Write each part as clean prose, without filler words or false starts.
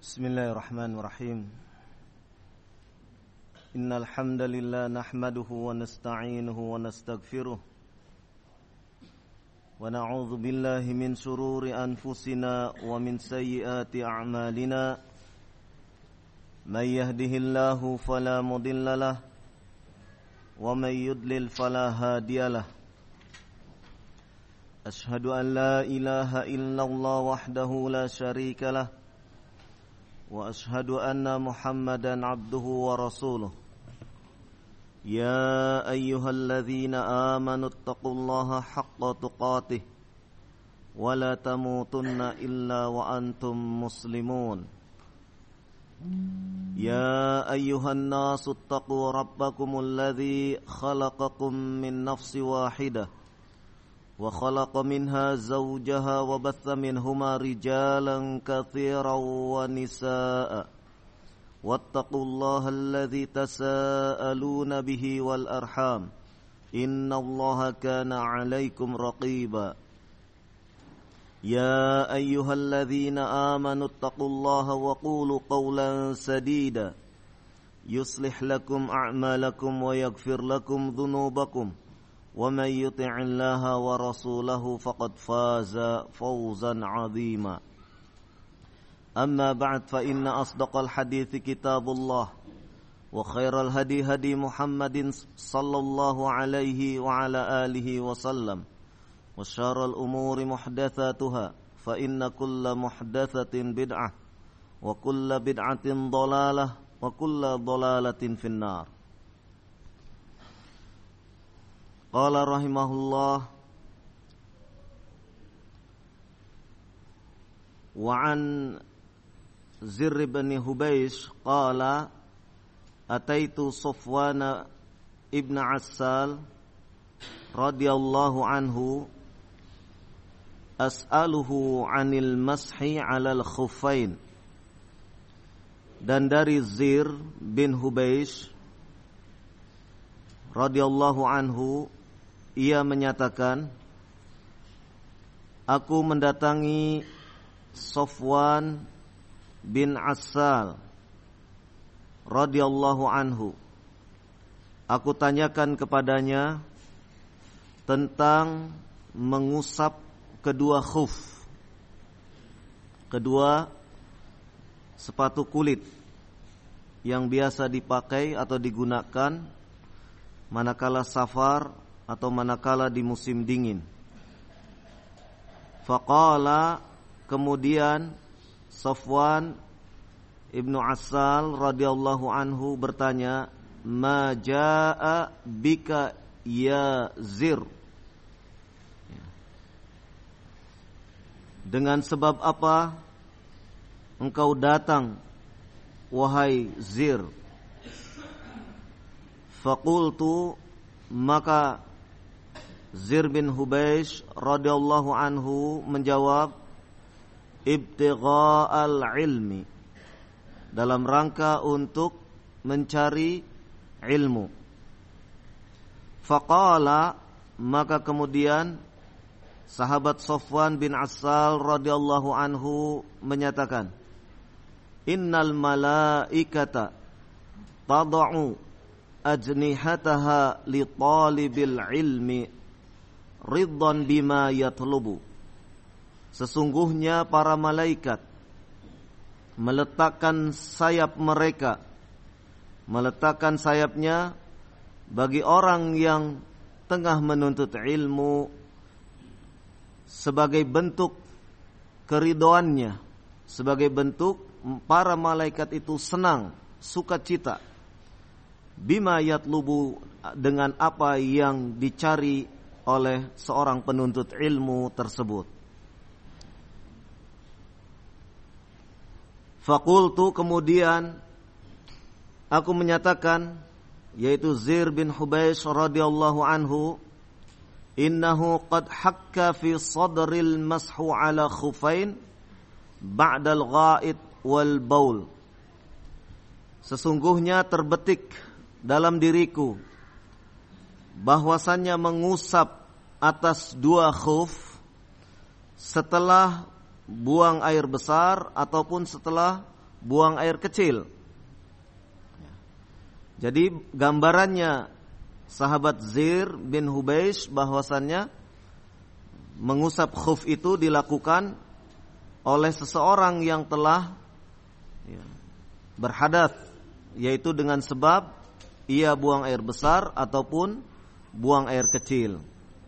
Bismillahirrahmanirrahim. Innal hamdalillah nahmaduhu wa nasta'inuhu wa nastaghfiruh wa na'udzu billahi min shururi anfusina wa min sayyiati a'malina. May yahdihillahu fala mudhillalah wa may yudlil fala hadiyalah. Ashhadu an la ilaha illallah wahdahu la syarikalah wa ashhadu anna Muhammadan abduhu wa rasuluh. Ya ayyuhalladzina amanu taqullaha haqqa tuqatih wa la tamutunna illa wa antum muslimun. Ya ayyuhan nasu taqu rabbakumul ladzi khalaqakum min nafsin wahidah wa khalaqa minha zawjaha wa batha minhuma rijalan katsiran wa nisaa'a wattaqullaha alladzi tasaaluna bihi wal arham innallaha kana 'alaikum raqiba. Ya ayyuhalladzina amanu taqullaha wa qulu qawlan sadida yuslih lakum a'malakum wa yaghfir lakum dhunubakum wa may yuti'illaha wa rasulahu faqad faza fawzan 'azima. Amma ba'd, fa inna asdaqal hadithi kitabullah wa khairal hadi hadi Muhammadin sallallahu alaihi wa ala alihi wa sallam wa syarrul umuri muhdatsatuha fa inna kulla muhdatsatin bid'ah wa kulla bid'atin dhalalah wa kulla dhalalatin finnar. Qala rahimahullah wa an Zir bin Hubaysh qala ataitu Safwan ibn Assal radhiyallahu anhu as'aluhu 'anil mashi 'alal khuffain. Dan dari Zir bin Hubaysh radhiyallahu anhu, ia menyatakan, aku mendatangi Safwan bin Assal radhiyallahu anhu. Aku tanyakan kepadanya tentang mengusap kedua khuf, kedua sepatu kulit yang biasa dipakai atau digunakan manakala safar atau manakala di musim dingin. Faqala, kemudian Safwan ibnu Assal radhiyallahu anhu bertanya, ma jaa bika ya Zir? Dengan sebab apa engkau datang wahai Zir? Faqultu, maka Zir bin Hubaysh radhiyallahu anhu menjawab, ibtigha'al ilmi, dalam rangka untuk mencari ilmu. Faqala, maka kemudian sahabat Safwan bin Assal radhiyallahu anhu menyatakan, innal malaikata tad'u ajnihataha li talibil ilmi riddan bima yatlubu. Sesungguhnya para malaikat meletakkan sayapnya bagi orang yang tengah menuntut ilmu sebagai bentuk keridhoannya, sebagai bentuk para malaikat itu senang, sukacita, bima yatlubu, dengan apa yang dicari oleh seorang penuntut ilmu tersebut. Faqultu, kemudian aku menyatakan, yaitu Zir bin Hubaysh radhiyallahu anhu, innahu qad hakka fi sadril mashu ala khufain ba'dal ghaid wal baul. Sesungguhnya terbetik dalam diriku bahwasannya mengusap atas dua khuf setelah buang air besar ataupun setelah buang air kecil. Jadi gambarannya sahabat Zir bin Hubeish bahwasannya mengusap khuf itu dilakukan oleh seseorang yang telah berhadath, yaitu dengan sebab ia buang air besar ataupun buang air kecil.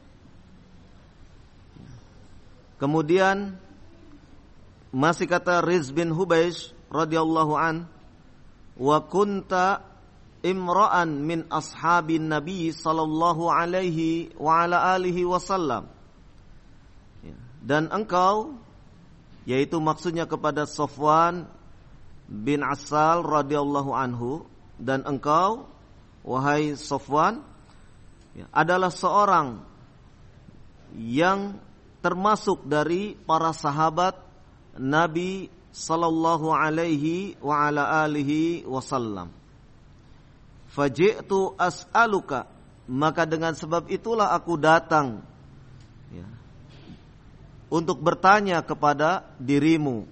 Kemudian masih kata Riz bin Hubeish radhiyallahu an, wa kunta imra'an min ashabin nabi sallallahu alaihi wa ala alihi wasallam. Dan engkau, yaitu maksudnya kepada Safwan bin Assal radhiyallahu anhu, dan engkau wahai Safwan adalah seorang yang termasuk dari para sahabat Nabi sallallahu alaihi wa ala alihi wasallam. Faji'tu as'aluka, maka dengan sebab itulah aku datang untuk bertanya kepada dirimu.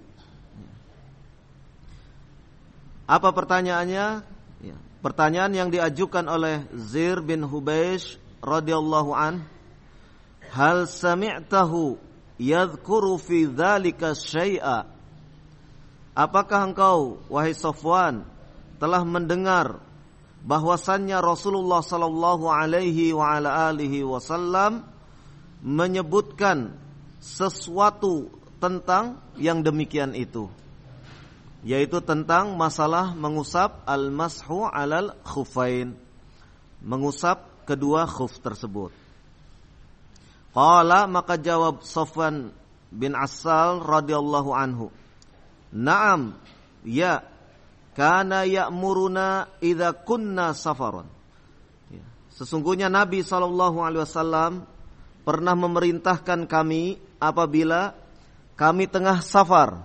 Apa pertanyaannya? Pertanyaan yang diajukan oleh Zir bin Hubeish radhiyallahu an, hal sami'tahu yadhkuru fi dzalika syai'a? Apakah engkau wahai Safwan telah mendengar bahwasannya Rasulullah sallallahu alaihi wa ala alihi wasallam menyebutkan sesuatu tentang yang demikian itu, yaitu tentang masalah mengusap al-mashu 'alal khuffain, mengusap kedua khuf tersebut. Qala, maka jawab Safwan bin Assal radhiyallahu anhu, na'am, ya, kana ya'muruna idza kunna safaran. Sesungguhnya Nabi SAW pernah memerintahkan kami apabila kami tengah safar,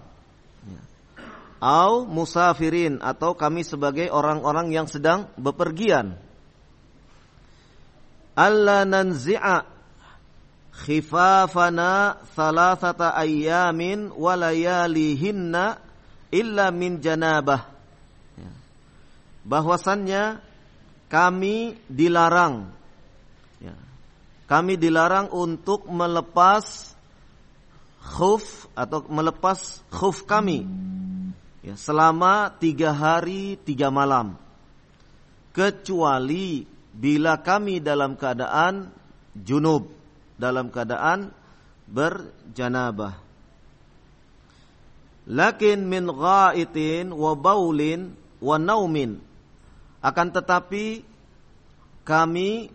au musafirin, atau kami sebagai orang-orang yang sedang bepergian, alla nanzi'a khifafana thalathata ayyamin wa layalihinna illa min janabah. Bahwasannya kami dilarang untuk melepas khuf atau melepas khuf kami selama 3 hari 3 malam, kecuali bila kami dalam keadaan junub, dalam keadaan berjanabah. Lakin min ghaitin wa baulin wa naumin, akan tetapi kami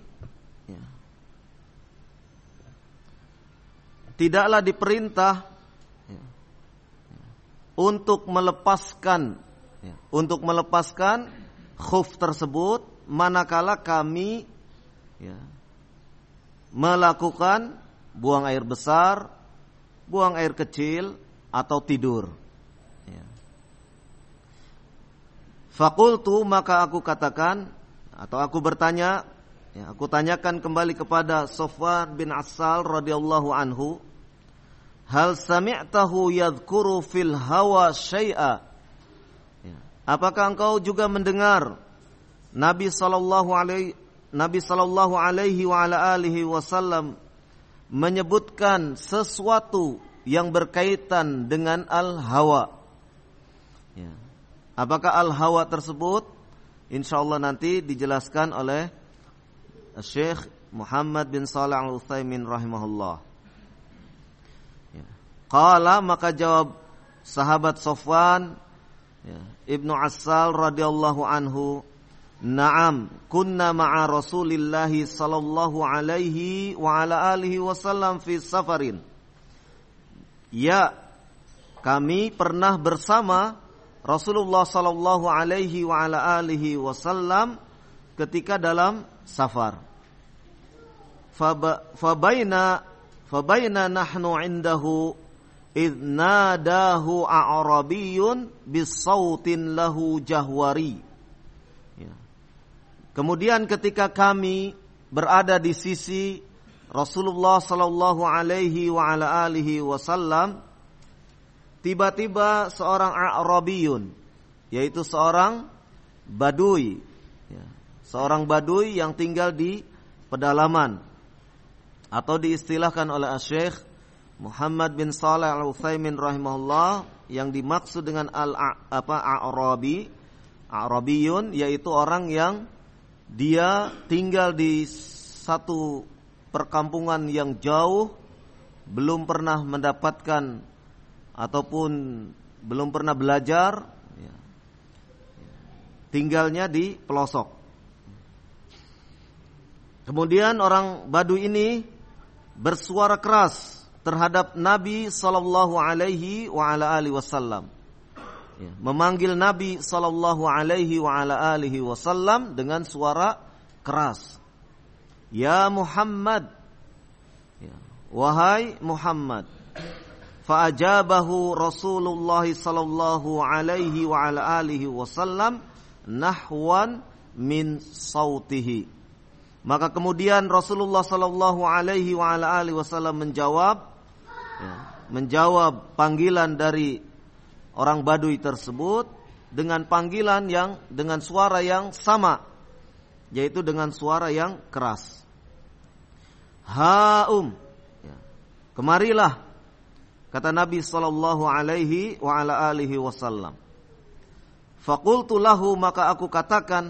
tidaklah diperintah untuk melepaskan khuf tersebut manakala kami melakukan buang air besar, buang air kecil, atau tidur. Faqultu, maka aku katakan atau aku bertanya, aku tanyakan kembali kepada Safwan bin Assal radhiyallahu anhu, hal sami'tahu yadhkuru fil hawa syai'a? Apakah engkau juga mendengar Nabi sallallahu alaihi wa ala alihi wasallam menyebutkan sesuatu yang berkaitan dengan al-hawa? Apakah al-hawa tersebut? Insyaallah nanti dijelaskan oleh Syekh Muhammad bin Shalih Al-Utsaimin rahimahullah. Qala, maka jawab sahabat Safwan Ibnu Assal radhiyallahu anhu, na'am, kunna ma'a Rasulillah sallallahu alaihi wa ala alihi wasallam fi safarin. Ya, kami pernah bersama Rasulullah sallallahu alaihi wa ala alihi wasallam ketika dalam safar. Fabaina nahnu indahu idh nadahu a'rabiyyun bisautin lahu jahwari. Kemudian ketika kami berada di sisi Rasulullah sallallahu alaihi wa ala alihi wasallam, tiba-tiba seorang A'rabiyun, yaitu seorang badui, seorang badui yang tinggal di pedalaman, atau diistilahkan oleh Syekh Muhammad bin Shalih Al-Utsaimin rahimahullah, yang dimaksud dengan A'rabiyun, yaitu orang yang dia tinggal di satu perkampungan yang jauh, belum pernah mendapatkan ataupun belum pernah belajar, tinggalnya di pelosok. Kemudian orang Badui ini bersuara keras terhadap Nabi sallallahu alaihi wa ala alihi wasallam. Memanggil Nabi sallallahu alaihi wa ala alihi wasallam dengan suara keras. Ya Muhammad, wahai Muhammad. Fa'ajabahu Rasulullah sallallahu alaihi wa ala alihi wasallam nahwan min sautihi. Maka kemudian Rasulullah sallallahu alaihi wa ala alihi wasallam menjawab panggilan dari orang Badui tersebut dengan panggilan yang dengan suara yang sama, yaitu dengan suara yang keras. Kemarilah, kata Nabi sallallahu alaihi wa ala alihi wasallam. Faqultu lahu, maka aku katakan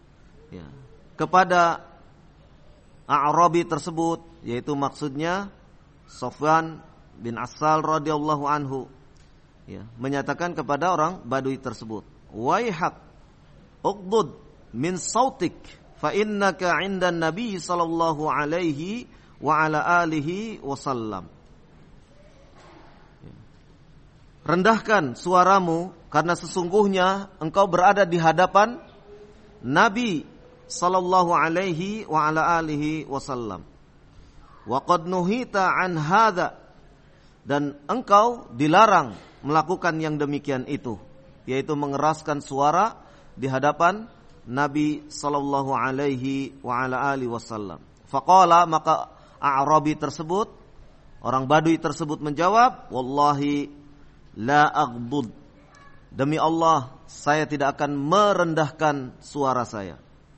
kepada A'rabi tersebut, yaitu maksudnya Sofwan bin Assal radhiyallahu anhu, menyatakan kepada orang Badui tersebut, waihak uqdud min sautik fa innaka 'indan nabi sallallahu alaihi wa ala alihi wasallam. Rendahkan suaramu, karena sesungguhnya engkau berada di hadapan Nabi sallallahu alaihi wa ala alihi wasallam. Wa qad nuhita an hadza, dan engkau dilarang melakukan yang demikian itu, yaitu mengeraskan suara di hadapan Nabi sallallahu alaihi wa ala alihi wasallam. Faqala, maka A'rabi tersebut, orang Badui tersebut menjawab, wallahi la aghdud, demi Allah saya tidak akan merendahkan suara saya.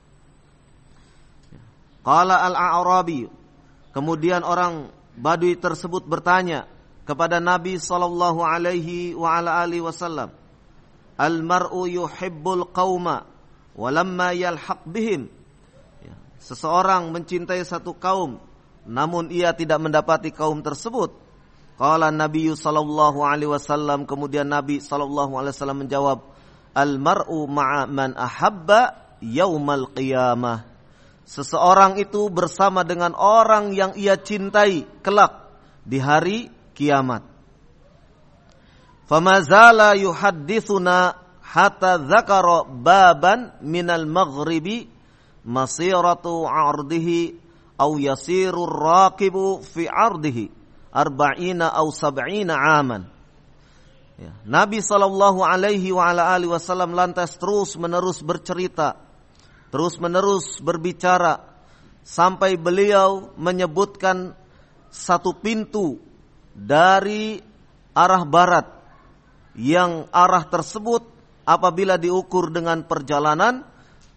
Qala al-A'rabi, kemudian orang Badui tersebut bertanya kepada Nabi sallallahu alaihi wa ala alihi wasallam, al-mar'u yuhibbul qauma wa lamma yalhaq bihim. Seseorang mencintai satu kaum, namun ia tidak mendapati kaum tersebut. Qala Nabi sallallahu alaihi wasallam, kemudian Nabi sallallahu alaihi wasallam menjawab, al-mar'u ma'a man ahabba yaumal qiyamah. Seseorang itu bersama dengan orang yang ia cintai kelak di hari kiamat. Famazala yuhaddithuna hatta dzakara baban minal maghribi masiratu 'ardihi aw yasiru ar-raqibu fi 'ardihi 40 aw 70 aman. Nabi sallallahu alaihi wa ala alihi wasallam lantas terus menerus bercerita, terus menerus berbicara, sampai beliau menyebutkan satu pintu dari arah barat, yang arah tersebut apabila diukur dengan perjalanan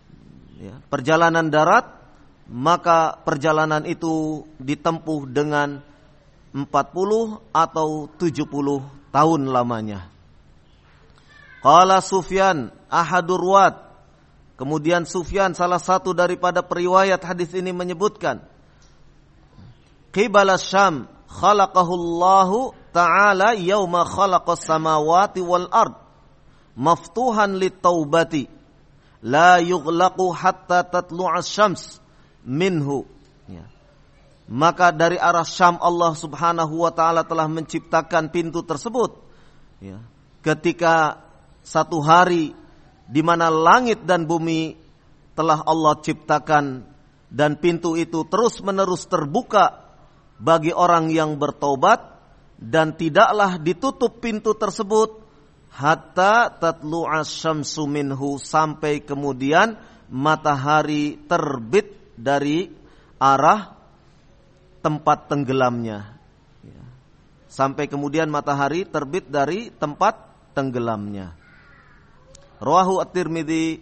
darat, maka perjalanan itu ditempuh dengan 40 atau 70 tahun lamanya. Qala Sufyan ahadur ruwat, kemudian Sufyan salah satu daripada periwayat hadis ini menyebutkan, qibala Syam khalaqahu Allahu ta'ala yauma khalaqas samawati wal ard maftuhan lit-taubati la yughlaqu hatta tatlu'as syams minhu. Maka dari arah Syam Allah subhanahu wa ta'ala telah menciptakan pintu tersebut, ketika satu hari di mana langit dan bumi telah Allah ciptakan, dan pintu itu terus menerus terbuka bagi orang yang bertobat, dan tidaklah ditutup pintu tersebut hatta tatlu'as syamsu minhu, sampai kemudian matahari terbit dari arah tempat tenggelamnya. Sampai kemudian matahari terbit dari tempat tenggelamnya. Rawahu At-Tirmidzi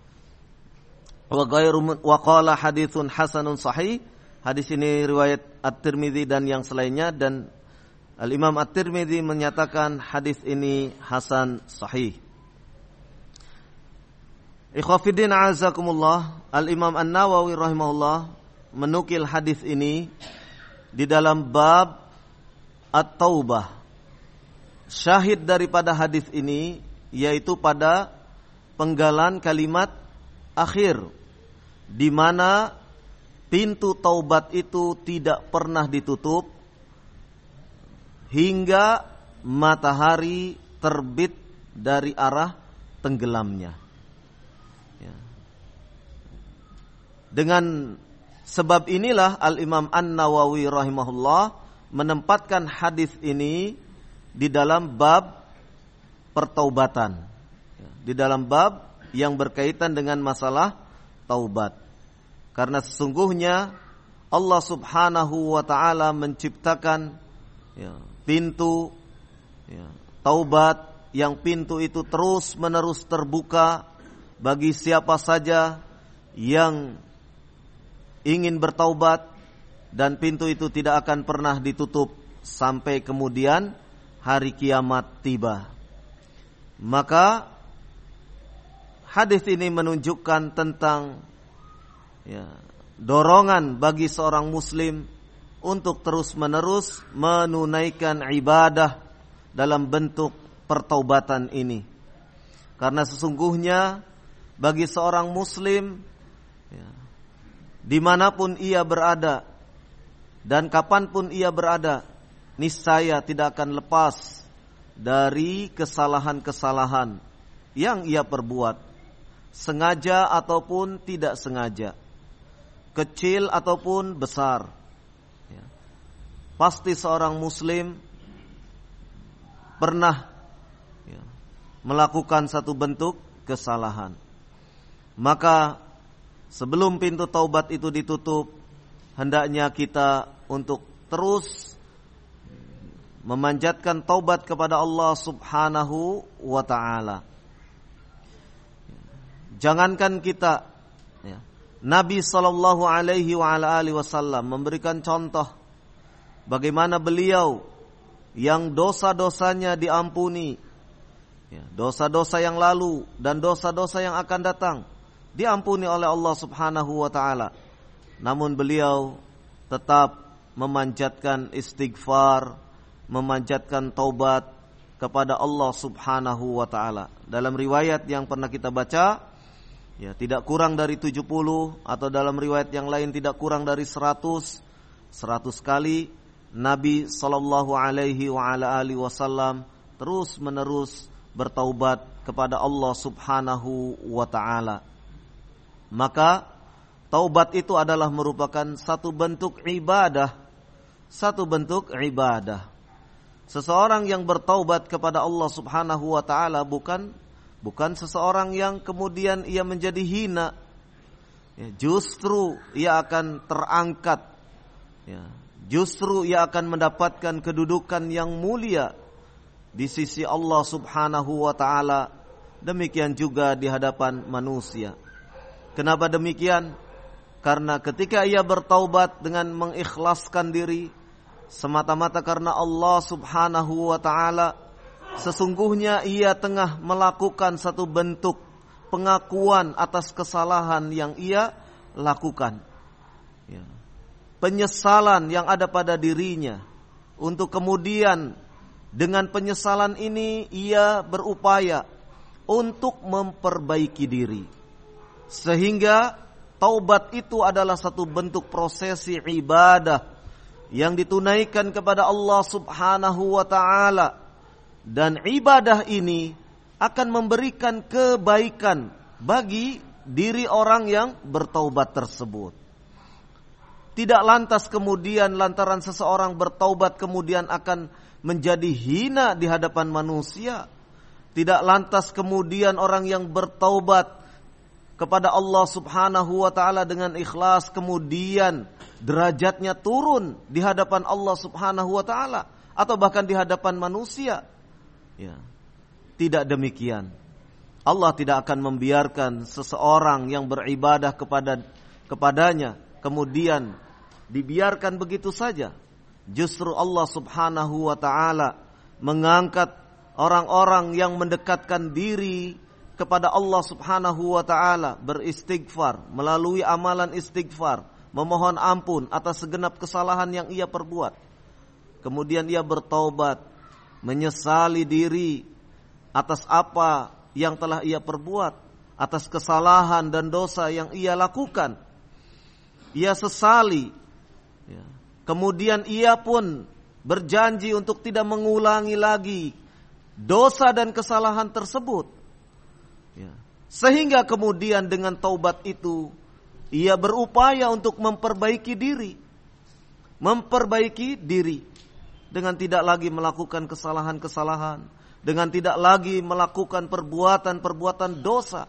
wa qala haditsun hasanun sahih. Hadis ini riwayat At-Tirmidzi dan yang selainnya, dan Al-Imam At-Tirmidzi menyatakan hadis ini hasan sahih. Ikhwafidin a'azakumullah, Al-Imam An-Nawawi rahimahullah menukil hadis ini di dalam bab At-Taubah. Syahid daripada hadis ini yaitu pada penggalan kalimat akhir, di mana pintu taubat itu tidak pernah ditutup hingga matahari terbit dari arah tenggelamnya. Dengan sebab inilah Al-Imam An-Nawawi rahimahullah menempatkan hadis ini di dalam bab pertaubatan, di dalam bab yang berkaitan dengan masalah taubat. Karena sesungguhnya Allah Subhanahu wa taala menciptakan pintu taubat, yang pintu itu terus menerus terbuka bagi siapa saja yang ingin bertaubat, dan pintu itu tidak akan pernah ditutup sampai kemudian hari kiamat tiba. Maka hadis ini menunjukkan tentang dorongan bagi seorang muslim untuk terus-menerus menunaikan ibadah dalam bentuk pertaubatan ini. Karena sesungguhnya bagi seorang muslim, dimanapun ia berada dan kapanpun ia berada, niscaya tidak akan lepas dari kesalahan-kesalahan yang ia perbuat, sengaja ataupun tidak sengaja, kecil ataupun besar. Pasti seorang muslim pernah melakukan satu bentuk kesalahan. Maka sebelum pintu taubat itu ditutup, hendaknya kita untuk terus memanjatkan taubat kepada Allah Subhanahu wa ta'ala. Jangankan kita, Nabi sallallahu alaihi wa ala alihi wasallam memberikan contoh bagaimana beliau yang dosa-dosanya diampuni, dosa-dosa yang lalu dan dosa-dosa yang akan datang diampuni oleh Allah Subhanahu wa ta'ala. Namun beliau tetap memanjatkan istighfar, memanjatkan taubat kepada Allah Subhanahu wa ta'ala. Dalam riwayat yang pernah kita baca, tidak kurang dari 70, atau dalam riwayat yang lain tidak kurang dari 100 kali Nabi sallallahu alaihi wa ala alihi wasallam terus menerus bertaubat kepada Allah Subhanahu wa ta'ala. Maka taubat itu adalah merupakan satu bentuk ibadah. Seseorang yang bertaubat kepada Allah Subhanahu wa ta'ala bukan seseorang yang kemudian ia menjadi hina. Justru ia akan terangkat. Justru ia akan mendapatkan kedudukan yang mulia di sisi Allah Subhanahu wa ta'ala. Demikian juga di hadapan manusia. Kenapa demikian? Karena ketika ia bertaubat dengan mengikhlaskan diri semata-mata karena Allah Subhanahu wa ta'ala, sesungguhnya ia tengah melakukan satu bentuk pengakuan atas kesalahan yang ia lakukan. Penyesalan yang ada pada dirinya, untuk kemudian dengan penyesalan ini ia berupaya untuk memperbaiki diri. Sehingga taubat itu adalah satu bentuk prosesi ibadah yang ditunaikan kepada Allah Subhanahu wa ta'ala. Dan ibadah ini akan memberikan kebaikan bagi diri orang yang bertaubat tersebut. Tidak lantas kemudian lantaran seseorang bertaubat kemudian akan menjadi hina di hadapan manusia. Tidak lantas kemudian orang yang bertaubat kepada Allah Subhanahu wa ta'ala dengan ikhlas kemudian derajatnya turun di hadapan Allah Subhanahu wa ta'ala atau bahkan di hadapan manusia. Tidak demikian. Allah tidak akan membiarkan seseorang yang beribadah kepadanya kemudian dibiarkan begitu saja. Justru Allah Subhanahu wa taala mengangkat orang-orang yang mendekatkan diri kepada Allah Subhanahu wa taala, beristighfar, melalui amalan istighfar, memohon ampun atas segenap kesalahan yang ia perbuat. Kemudian ia bertaubat, menyesali diri atas apa yang telah ia perbuat, atas kesalahan dan dosa yang ia lakukan. Ia sesali. Kemudian ia pun berjanji untuk tidak mengulangi lagi dosa dan kesalahan tersebut. Sehingga kemudian dengan taubat itu ia berupaya untuk memperbaiki diri. Memperbaiki diri dengan tidak lagi melakukan kesalahan-kesalahan, dengan tidak lagi melakukan perbuatan-perbuatan dosa.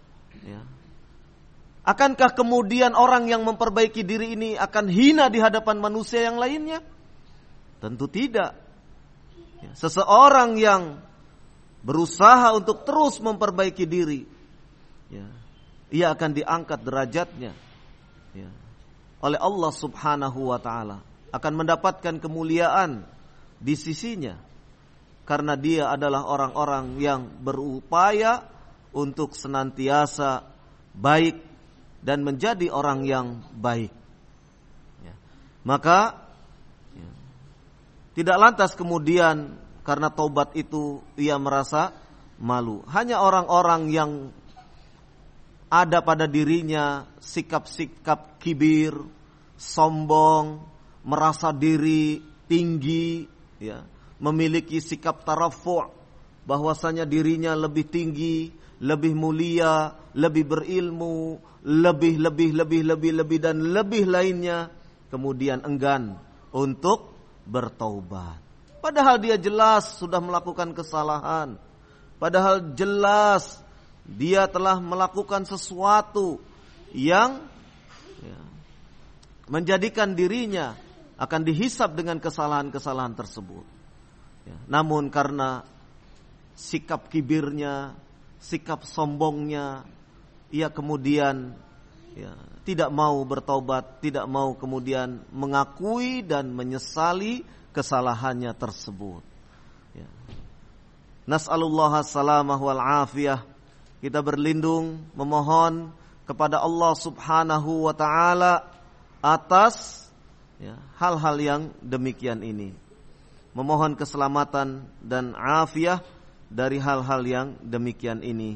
Akankah kemudian orang yang memperbaiki diri ini akan hina di hadapan manusia yang lainnya? Tentu tidak. Seseorang yang berusaha untuk terus memperbaiki diri, ia akan diangkat derajatnya oleh Allah Subhanahu wa taala, akan mendapatkan kemuliaan di sisinya. Karena dia adalah orang-orang yang berupaya untuk senantiasa baik dan menjadi orang yang baik. Maka tidak lantas kemudian karena taubat itu ia merasa malu. Hanya orang-orang yang ada pada dirinya sikap-sikap kibir, sombong, merasa diri tinggi, memiliki sikap tarafu', bahwasanya dirinya lebih tinggi, lebih mulia, lebih berilmu, lebih dan lebih lainnya, kemudian enggan untuk bertaubat. Padahal dia jelas sudah melakukan kesalahan. Padahal jelas dia telah melakukan sesuatu yang menjadikan dirinya akan dihisab dengan kesalahan-kesalahan tersebut. Namun karena sikap kibirnya, sikap sombongnya, ia kemudian tidak mau bertaubat, tidak mau kemudian mengakui dan menyesali kesalahannya tersebut. Nas'alullah salamah wal afiyah. Kita berlindung, memohon kepada Allah Subhanahu wa taala atas hal-hal yang demikian ini. Memohon keselamatan dan afiyah dari hal-hal yang demikian ini.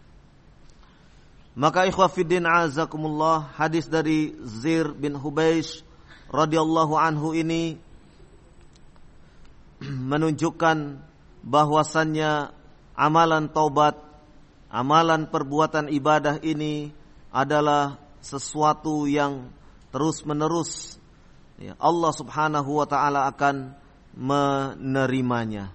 Maka ikhwah fiddin azakumullah, hadis dari Zir bin Hubeish radhiyallahu anhu ini menunjukkan bahwasannya amalan taubat, amalan perbuatan ibadah ini adalah sesuatu yang terus-menerus Allah Subhanahu wa taala akan menerimanya.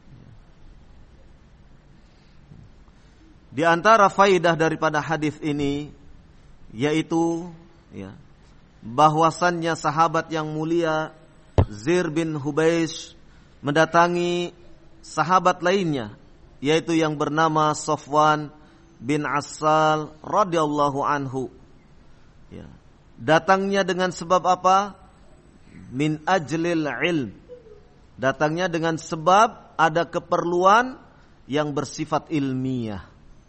Di antara faidah daripada hadis ini yaitu bahwasannya sahabat yang mulia Zir bin Hubeish mendatangi sahabat lainnya, yaitu yang bernama Safwan bin Assal radhiyallahu anhu. Datangnya dengan sebab apa? Min ajlil ilm. Datangnya dengan sebab ada keperluan yang bersifat ilmiah.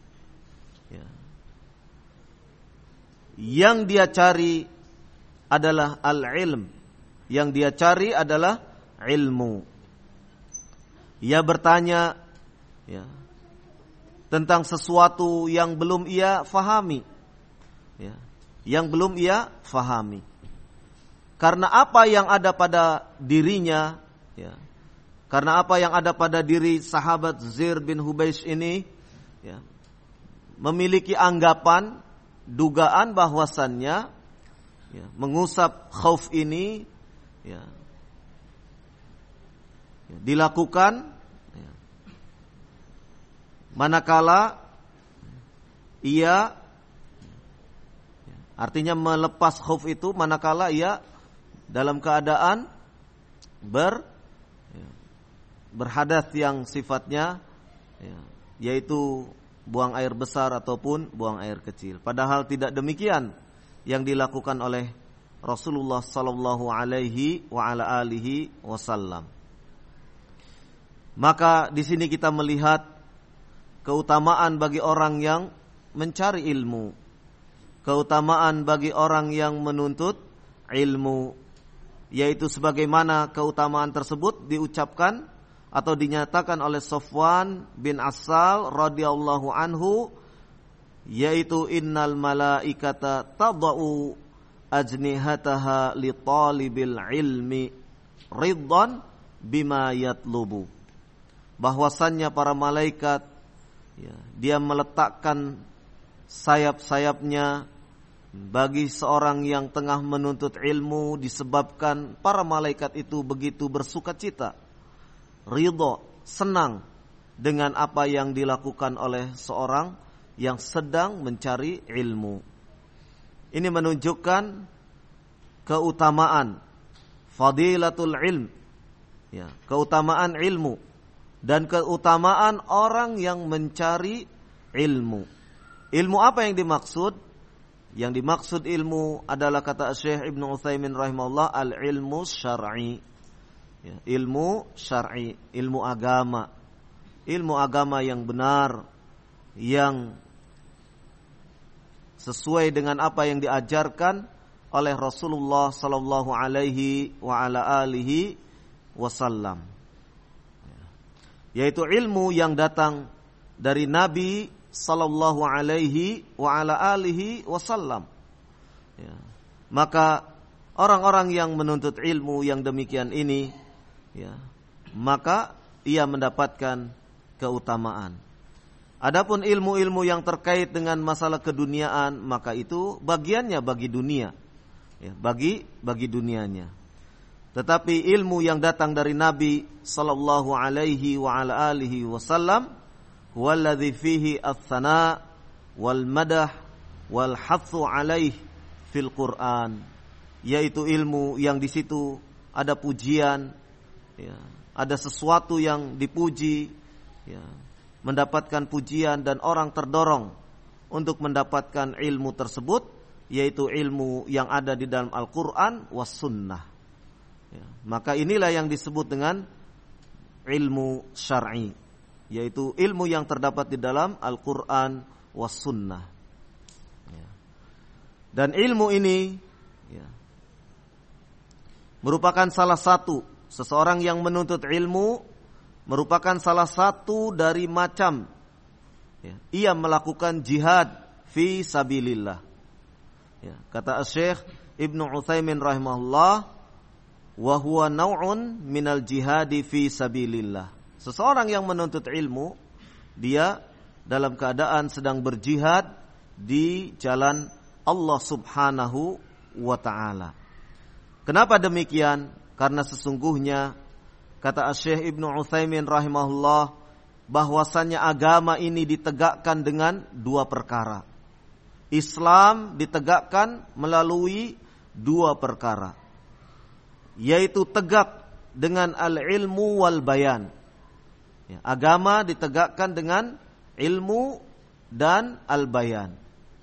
Yang dia cari adalah al-ilm. Yang dia cari adalah ilmu. Ia bertanya tentang sesuatu yang belum ia fahami. Yang belum ia fahami. Karena apa yang ada pada dirinya, karena apa yang ada pada diri sahabat Zir bin Hubeish ini, memiliki anggapan, dugaan bahwasannya mengusap khauf ini dilakukan manakala ia, artinya melepas khauf itu manakala ia dalam keadaan berhadas yang sifatnya yaitu buang air besar ataupun buang air kecil. Padahal tidak demikian yang dilakukan oleh Rasulullah sallallahu alaihi wa ala alihi wasallam. Maka di sini kita melihat keutamaan bagi orang yang mencari ilmu, keutamaan bagi orang yang menuntut ilmu, yaitu sebagaimana keutamaan tersebut diucapkan atau dinyatakan oleh Safwan bin Assal radhiyallahu anhu, yaitu innal malaikata tadau ajnihataha li talibil ilmi riddan bima yatlubu. Bahwasannya para malaikat dia meletakkan sayap-sayapnya bagi seorang yang tengah menuntut ilmu, disebabkan para malaikat itu begitu bersukacita, ridho, senang dengan apa yang dilakukan oleh seorang yang sedang mencari ilmu. Ini menunjukkan keutamaan fadilatul ilm, keutamaan ilmu dan keutamaan orang yang mencari ilmu. Ilmu apa yang dimaksud? Yang dimaksud ilmu adalah kata Syekh Ibnu Utsaimin rahimahullah al-ilmu syar'i. Ilmu syar'i, ilmu agama. Ilmu agama yang benar, yang sesuai dengan apa yang diajarkan oleh Rasulullah sallallahu alaihi wa ala alihi wasallam. Yaitu ilmu yang datang dari Nabi sallallahu alaihi wa ala alihi wasallam. Maka orang-orang yang menuntut ilmu yang demikian ini, maka ia mendapatkan keutamaan. Adapun ilmu-ilmu yang terkait dengan masalah keduniaan, maka itu bagiannya bagi dunia, bagi dunianya. Tetapi ilmu yang datang dari Nabi sallallahu alaihi wa ala alihi wasallam, walladzi fihi ats-tsana wal madah wal hatsu alaih fil Qur'an, yaitu ilmu yang di situ ada pujian, ada sesuatu yang dipuji, mendapatkan pujian dan orang terdorong untuk mendapatkan ilmu tersebut, yaitu ilmu yang ada di dalam Al-Qur'an was sunnah. Maka inilah yang disebut dengan ilmu syar'i, yaitu ilmu yang terdapat di dalam Al-Quran was sunnah. Dan ilmu ini merupakan salah satu, seseorang yang menuntut ilmu merupakan salah satu dari macam ia melakukan jihad fi sabilillah. Kata Syekh Ibnu Utsaimin rahimahullah, wa huwa naw'un minal jihadi fi sabilillah. Seseorang yang menuntut ilmu, dia dalam keadaan sedang berjihad di jalan Allah Subhanahu wa ta'ala. Kenapa demikian? Karena sesungguhnya kata Syekh Ibnu Utsaimin rahimahullah, bahwasannya agama ini ditegakkan dengan dua perkara. Islam ditegakkan melalui dua perkara, yaitu tegak dengan al-ilmu wal bayan. Agama ditegakkan dengan ilmu dan al-bayan.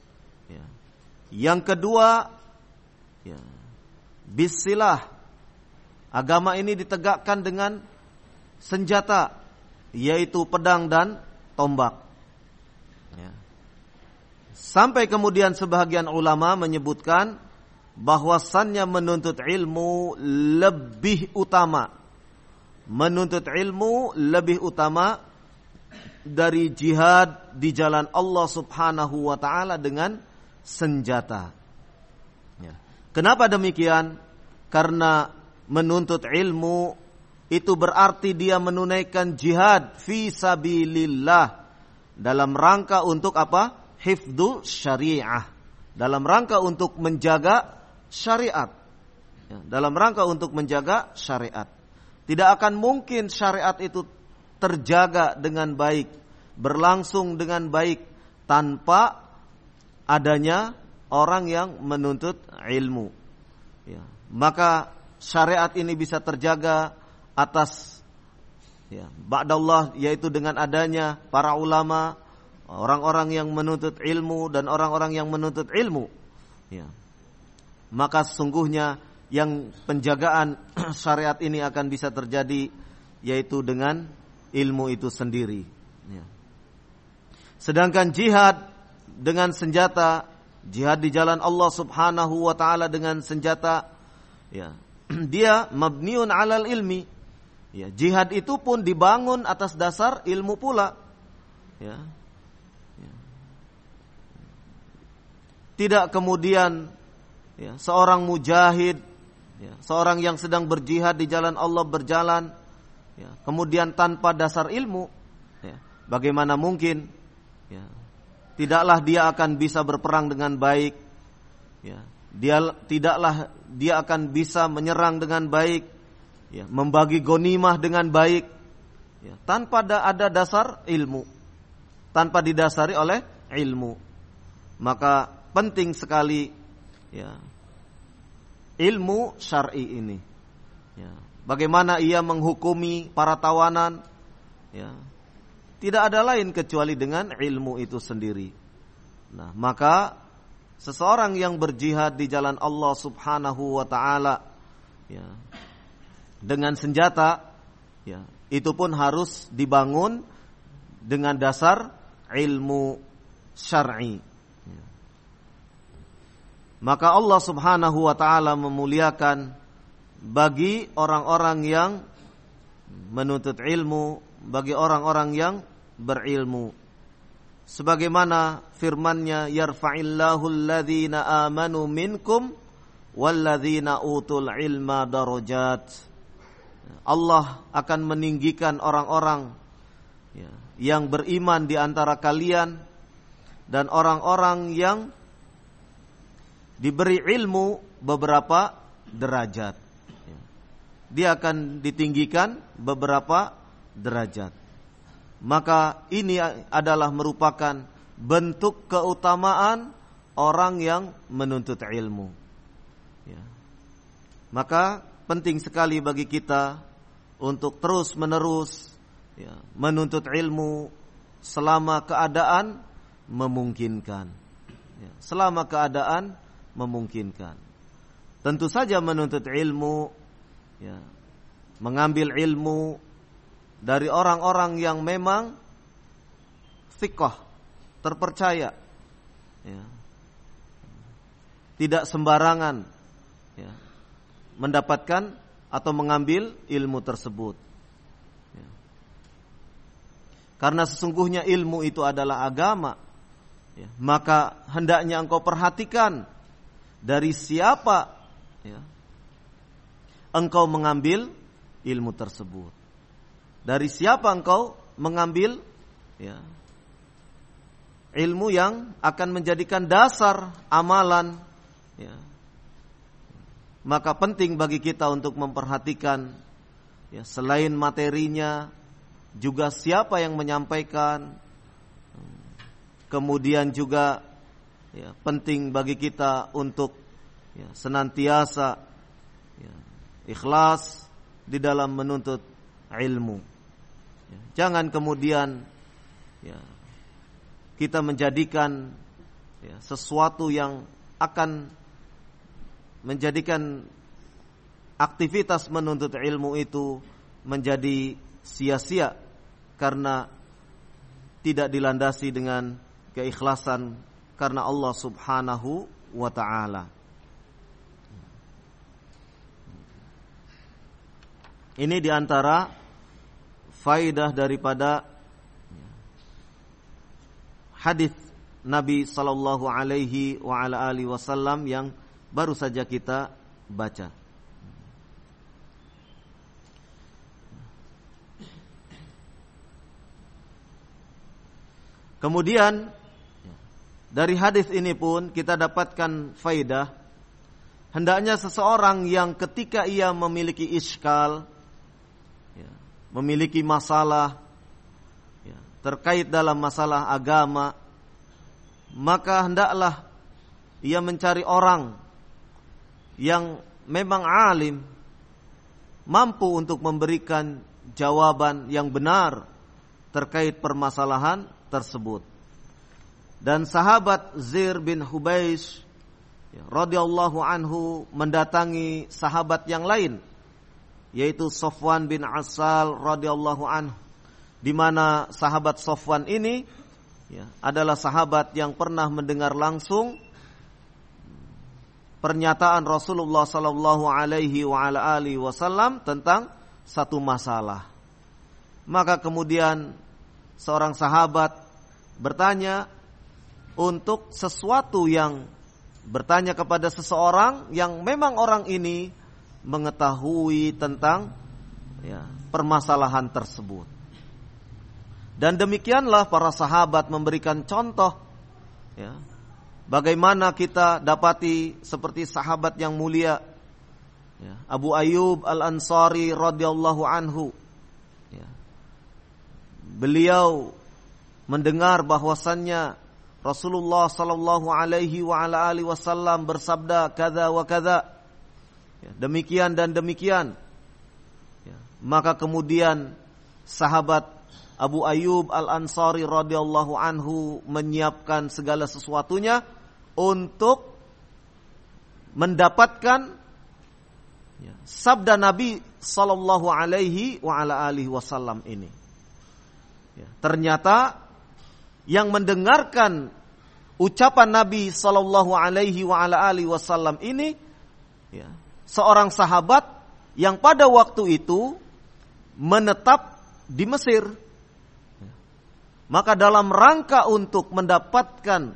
Yang kedua, bisilah. Agama ini ditegakkan dengan senjata, yaitu pedang dan tombak. Sampai kemudian sebahagian ulama menyebutkan bahwasannya menuntut ilmu lebih utama. Menuntut ilmu lebih utama dari jihad di jalan Allah Subhanahu wa ta'ala dengan senjata. Kenapa demikian? Karena menuntut ilmu itu berarti dia menunaikan jihad fi sabilillah dalam rangka untuk apa? Hifdzu syariah, dalam rangka untuk menjaga syariat, dalam rangka untuk menjaga syariat. Tidak akan mungkin syariat itu terjaga dengan baik, berlangsung dengan baik, tanpa adanya orang yang menuntut ilmu. Maka syariat ini bisa terjaga atas ba'dallah, yaitu dengan adanya para ulama, orang-orang yang menuntut ilmu dan orang-orang yang menuntut ilmu, ya, maka sesungguhnya yang penjagaan syariat ini akan bisa terjadi yaitu dengan ilmu itu sendiri, ya. Sedangkan jihad dengan senjata, jihad di jalan Allah Subhanahu wa taala dengan senjata, ya, dia mabniun 'alal ilmi. Ya, jihad itu pun dibangun atas dasar ilmu pula. Ya. Ya. Tidak kemudian, ya, seorang mujahid, ya, seorang yang sedang berjihad di jalan Allah berjalan, ya, kemudian tanpa dasar ilmu, ya, bagaimana mungkin, ya, tidaklah dia akan bisa berperang dengan baik, ya, tidaklah dia akan bisa menyerang dengan baik, ya, membagi ghanimah dengan baik, ya, tanpa ada dasar ilmu, tanpa didasari oleh ilmu. Maka penting sekali, ya, ilmu syar'i ini, ya, bagaimana ia menghukumi para tawanan, ya, tidak ada lain kecuali dengan ilmu itu sendiri. Nah, maka seseorang yang berjihad di jalan Allah Subhanahu wa taala, ya, dengan senjata, ya, itu pun harus dibangun dengan dasar ilmu syar'i. Ya. Maka Allah Subhanahu wa taala memuliakan bagi orang-orang yang menuntut ilmu, bagi orang-orang yang berilmu. Sebagaimana firman-Nya, yarfa'illahu alladhina amanu minkum walladzina utul ilma darajat. Allah akan meninggikan orang-orang, ya, yang beriman di antara kalian dan orang-orang yang diberi ilmu beberapa derajat. Ya. Dia akan ditinggikan beberapa derajat. Maka ini adalah merupakan bentuk keutamaan orang yang menuntut ilmu. Ya. Maka penting sekali bagi kita untuk terus menerus, ya, menuntut ilmu selama keadaan memungkinkan, ya, selama keadaan memungkinkan. Tentu saja menuntut ilmu, ya, mengambil ilmu dari orang-orang yang memang thiqah, terpercaya, ya, tidak sembarangan, ya, mendapatkan atau mengambil ilmu tersebut, ya. Karena sesungguhnya ilmu itu adalah agama, ya, maka hendaknya engkau perhatikan dari siapa, ya, engkau mengambil ilmu tersebut, dari siapa engkau mengambil, ya, ilmu yang akan menjadikan dasar amalan, ya. Maka penting bagi kita untuk memperhatikan, ya, selain materinya juga siapa yang menyampaikan. Kemudian juga, ya, penting bagi kita untuk, ya, senantiasa, ya, ikhlas di dalam menuntut ilmu. Ya, jangan kemudian, ya, kita menjadikan, ya, sesuatu yang akan menjadikan aktivitas menuntut ilmu itu menjadi sia-sia karena tidak dilandasi dengan keikhlasan karena Allah Subhanahu wa ta'ala. Ini diantara faidah daripada hadis Nabi sallallahu alaihi wa ala alihi wasallam yang baru saja kita baca. Kemudian dari hadis ini pun kita dapatkan faidah, hendaknya seseorang yang ketika ia memiliki iskal, ya, memiliki masalah, ya, terkait dalam masalah agama, maka hendaklah ia mencari orang yang memang alim, mampu untuk memberikan jawaban yang benar terkait permasalahan tersebut. Dan sahabat Zir bin Hubeish radhiyallahu anhu mendatangi sahabat yang lain, yaitu Safwan bin Asal radhiyallahu anhu, di mana sahabat Safwan ini adalah sahabat yang pernah mendengar langsung pernyataan Rasulullah sallallahu alaihi wa ala alihi wasallam tentang satu masalah. Maka kemudian seorang sahabat bertanya untuk sesuatu yang bertanya kepada seseorang yang memang orang ini mengetahui tentang permasalahan tersebut. Dan demikianlah para sahabat memberikan contoh bagaimana kita dapati seperti sahabat yang mulia Abu Ayyub Al-Ansari radhiyallahu anhu. Beliau mendengar bahwasannya Rasulullah sallallahu alaihi wa ala alihi wasallam bersabda kadza wa kadza, demikian dan demikian. Maka kemudian sahabat Abu Ayyub Al-Ansari radhiyallahu anhu menyiapkan segala sesuatunya untuk mendapatkan sabda Nabi sallallahu alaihi wa ala alihi wasallam ini. Ternyata yang mendengarkan ucapan Nabi sallallahu alaihi wa ala alihi wasallam ini seorang sahabat yang pada waktu itu menetap di Mesir. Maka dalam rangka untuk mendapatkan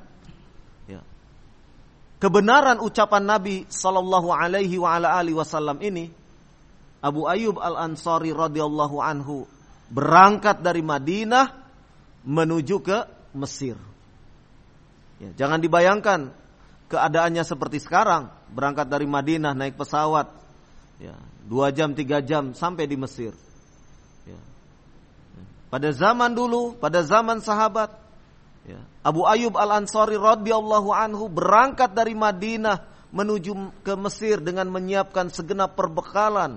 kebenaran ucapan Nabi sallallahu alaihi wa ala alihi wasallam ini, Abu Ayyub Al-Ansari radhiyallahu anhu berangkat dari Madinah menuju ke Mesir. Jangan dibayangkan keadaannya seperti sekarang, berangkat dari Madinah naik pesawat 2 jam 3 jam sampai di Mesir. Pada zaman dulu, pada zaman sahabat, Abu Ayyub Al-Ansari radhiyallahu anhu berangkat dari Madinah menuju ke Mesir dengan menyiapkan segenap perbekalan.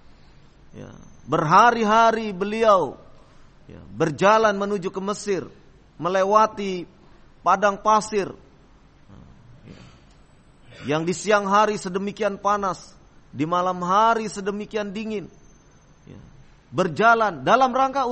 Berhari-hari beliau berjalan menuju ke Mesir, melewati padang pasir yang di siang hari sedemikian panas, di malam hari sedemikian dingin. Berjalan dalam rangka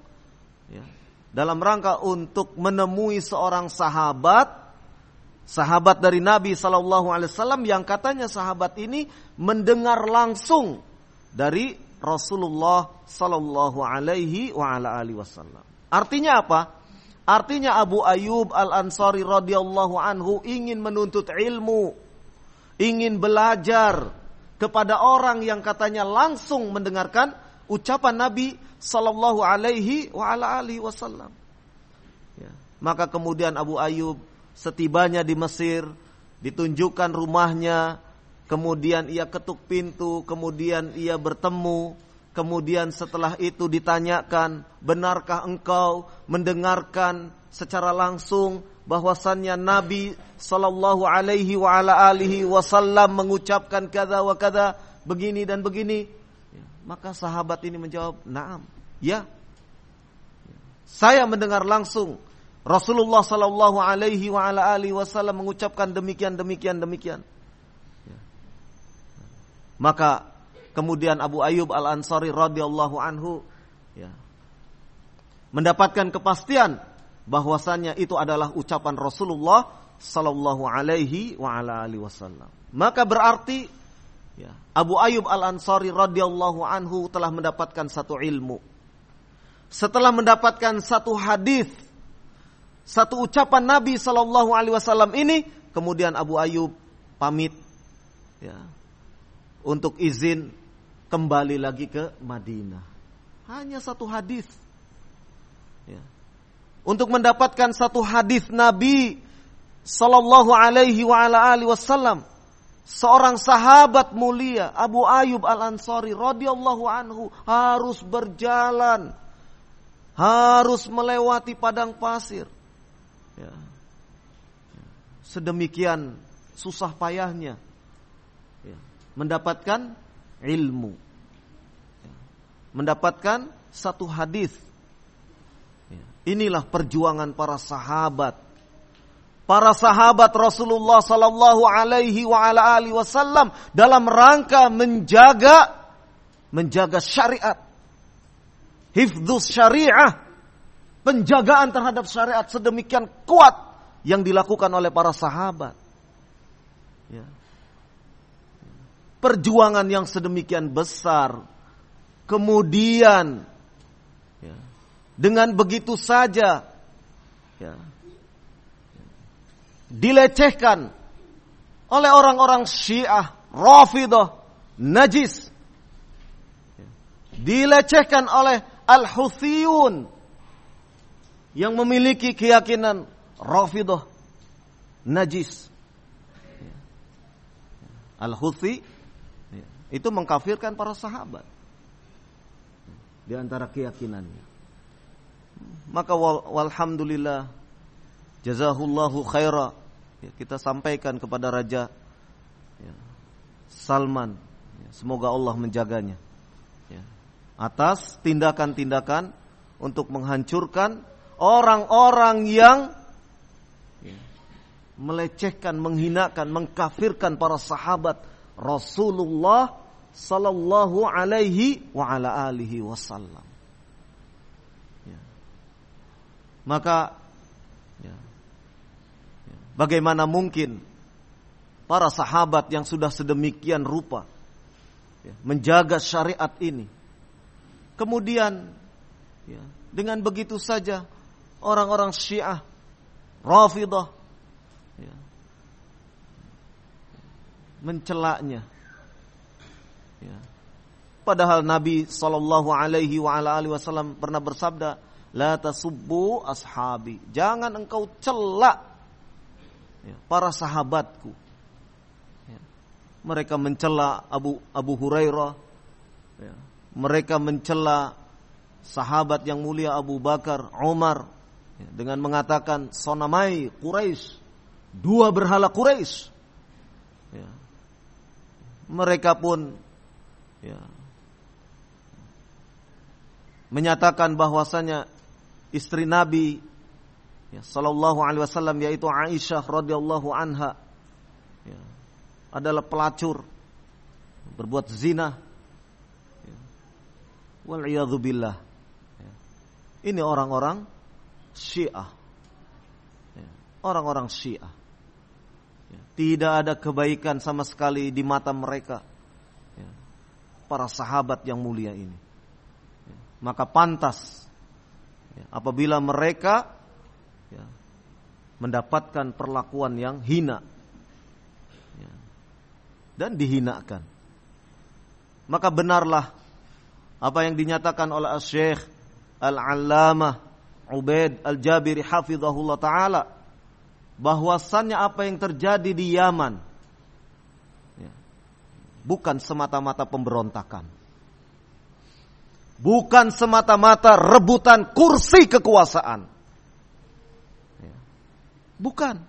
untuk menemui seorang sahabat dari Nabi sallallahu alaihi wasallam yang katanya sahabat ini mendengar langsung dari Rasulullah sallallahu alaihi wa ala alihi wasallam. Artinya apa? Artinya Abu Ayyub Al-Ansari radhiyallahu anhu ingin menuntut ilmu, ingin belajar kepada orang yang katanya langsung mendengarkan ucapan Nabi sallallahu alaihi wa ala alihi wasallam. Maka kemudian Abu Ayyub setibanya di Mesir ditunjukkan rumahnya, kemudian ia ketuk pintu, kemudian ia bertemu, kemudian setelah itu ditanyakan, benarkah engkau mendengarkan secara langsung bahwasannya Nabi sallallahu alaihi wa ala alihi wasallam mengucapkan kadza wa kadza, begini dan begini? Maka sahabat ini menjawab, "Na'am, ya. Saya mendengar langsung Rasulullah sallallahu alaihi wa ala alihi wasallam mengucapkan demikian. Maka kemudian Abu Ayyub Al-Ansari radhiyallahu anhu mendapatkan kepastian bahwasannya itu adalah ucapan Rasulullah sallallahu alaihi wa ala alihi wasallam. Maka berarti Abu Ayyub Al-Ansari radhiyallahu anhu telah mendapatkan satu ilmu. Setelah mendapatkan satu hadis, satu ucapan Nabi sallallahu alaihi wasallam ini, kemudian Abu Ayyub pamit untuk izin kembali lagi ke Madinah. Hanya satu hadis. Untuk mendapatkan satu hadis Nabi sallallahu alaihi wa ala alihi wasallam, seorang sahabat mulia Abu Ayyub Al-Ansari radhiyallahu anhu harus berjalan, harus melewati padang pasir. Sedemikian susah payahnya mendapatkan ilmu, mendapatkan satu hadis. Inilah perjuangan para sahabat para sahabat Rasulullah sallallahu alaihi wa ala alihi wasallam dalam rangka menjaga syariat. Hifdzus syariah, penjagaan terhadap syariat sedemikian kuat yang dilakukan oleh para sahabat. Ya. Perjuangan yang sedemikian besar, kemudian ya, dengan begitu saja ya, dilecehkan oleh orang-orang Syiah, Rafidhah, najis. Dilecehkan oleh Al-Huthiyun yang memiliki keyakinan Rafidhah, najis. Al-Huthi itu mengkafirkan para sahabat di antara keyakinannya. Maka walhamdulillah, jazahullahu khaira, kita sampaikan kepada Raja Salman, semoga Allah menjaganya atas tindakan-tindakan untuk menghancurkan orang-orang yang melecehkan, menghinakan, mengkafirkan para sahabat Rasulullah sallallahu alaihi wa ala alihi wasallam. Maka bagaimana mungkin para sahabat yang sudah sedemikian rupa menjaga syariat ini, kemudian dengan begitu saja orang-orang Syiah, Rafidhah mencelaknya. Padahal Nabi sallallahu alaihi wa ala alihi wasallam pernah bersabda, la tasubbu ashabi, jangan engkau celak para sahabatku. Mereka mencela Abu Hurairah, mereka mencela sahabat yang mulia Abu Bakar, Umar, dengan mengatakan sonamai Quraisy, dua berhala Quraisy. Mereka pun menyatakan bahwasanya istri Nabi sallallahu alaihi wasallam, yaitu Aisyah radhiyallahu anha, adalah pelacur, berbuat zina. Wal iyadzu billah. Ini orang-orang Syiah. Orang-orang Syiah. Tidak ada kebaikan sama sekali di mata mereka, para sahabat yang mulia ini. Maka pantas apabila mereka mendapatkan perlakuan yang hina dan dihinakan. Maka benarlah apa yang dinyatakan oleh Syekh Al-Allamah Ubaid Al-Jabiri hafizahullah ta'ala, bahwasannya apa yang terjadi di Yaman bukan semata-mata pemberontakan, bukan semata-mata rebutan kursi kekuasaan, bukan.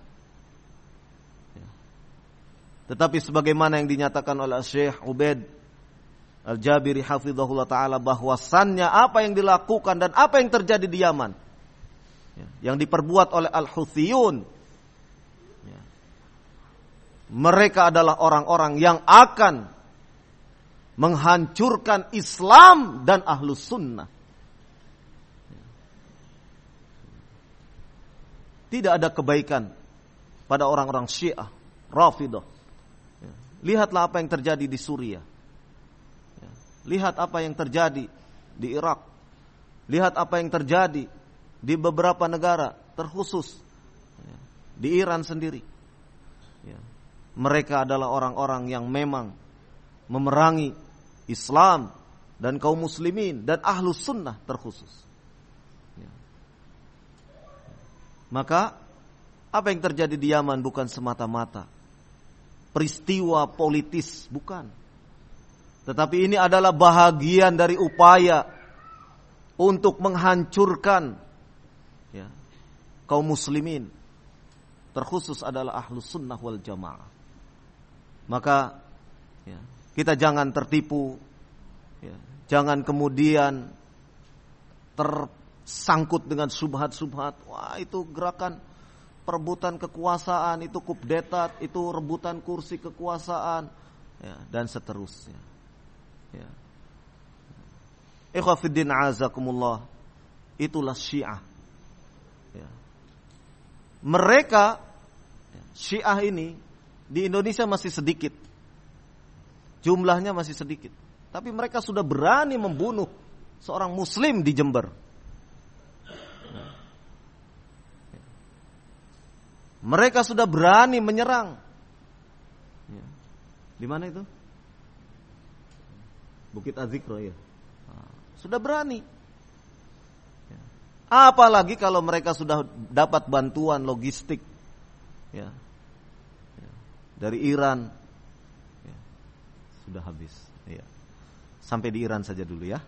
Tetapi sebagaimana yang dinyatakan oleh Syekh Ubaid Al-Jabiri hafizahullah ta'ala, bahwasannya apa yang dilakukan dan apa yang terjadi di Yaman, yang diperbuat oleh Al-Huthiyun, mereka adalah orang-orang yang akan menghancurkan Islam dan Ahlus Sunnah. Tidak ada kebaikan pada orang-orang Syiah, Rafidhah. Lihatlah apa yang terjadi di Suriah. Lihat apa yang terjadi di Irak. Lihat apa yang terjadi di beberapa negara, terkhusus di Iran sendiri. Mereka adalah orang-orang yang memang memerangi Islam dan kaum muslimin dan Ahlus Sunnah terkhusus. Maka apa yang terjadi di Yaman bukan semata-mata peristiwa politis, bukan. Tetapi ini adalah bahagian dari upaya untuk menghancurkan kaum muslimin, terkhusus adalah Ahlus Sunnah wal Jamaah. Maka kita jangan tertipu, jangan kemudian tersangkut dengan subhat-subhat. Wah, itu gerakan perebutan kekuasaan, itu kudeta, itu rebutan kursi kekuasaan, ya, dan seterusnya. Ya. Ikhwah fiddin azakumullah, itulah Syiah. Ya. Mereka Syiah ini di Indonesia masih sedikit, jumlahnya masih sedikit, tapi mereka sudah berani membunuh seorang Muslim di Jember. Mereka sudah berani menyerang. Di mana itu? Bukit Azikro ya. Sudah berani. Apalagi kalau mereka sudah dapat bantuan logistik, ya, dari Iran, ya, sudah habis. Ya. Sampai di Iran saja dulu ya.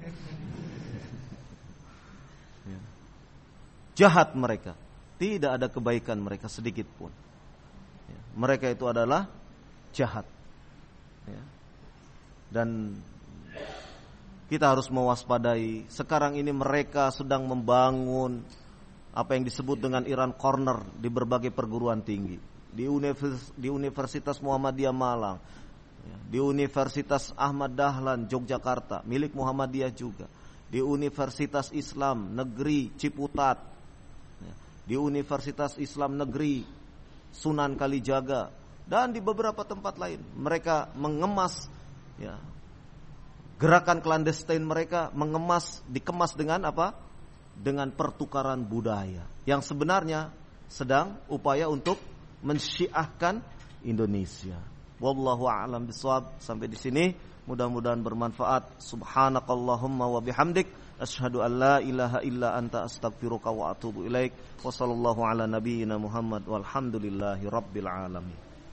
Ya. Jahat mereka. Tidak ada kebaikan mereka sedikit pun. Ya. Mereka itu adalah jahat. Ya. Dan kita harus mewaspadai. Sekarang ini mereka sedang membangun apa yang disebut dengan Iran Corner di berbagai perguruan tinggi. Di Universitas Muhammadiyah Malang, ya, di Universitas Ahmad Dahlan Yogyakarta, milik Muhammadiyah juga. Di Universitas Islam Negeri Ciputat, ya, di Universitas Islam Negeri Sunan Kalijaga, dan di beberapa tempat lain. Mereka mengemas, ya, gerakan clandestine mereka dikemas dengan apa? Dengan pertukaran budaya yang sebenarnya sedang upaya untuk mensyiahkan Indonesia. Wallahu a'lam bishawab. Sampai di sini mudah-mudahan bermanfaat. Subhanakallahumma wa bihamdik asyhadu an la ilaha illa anta astaghfiruka wa atubu ilaik. Wassallallahu ala nabiyyina Muhammad walhamdulillahi rabbil alamin.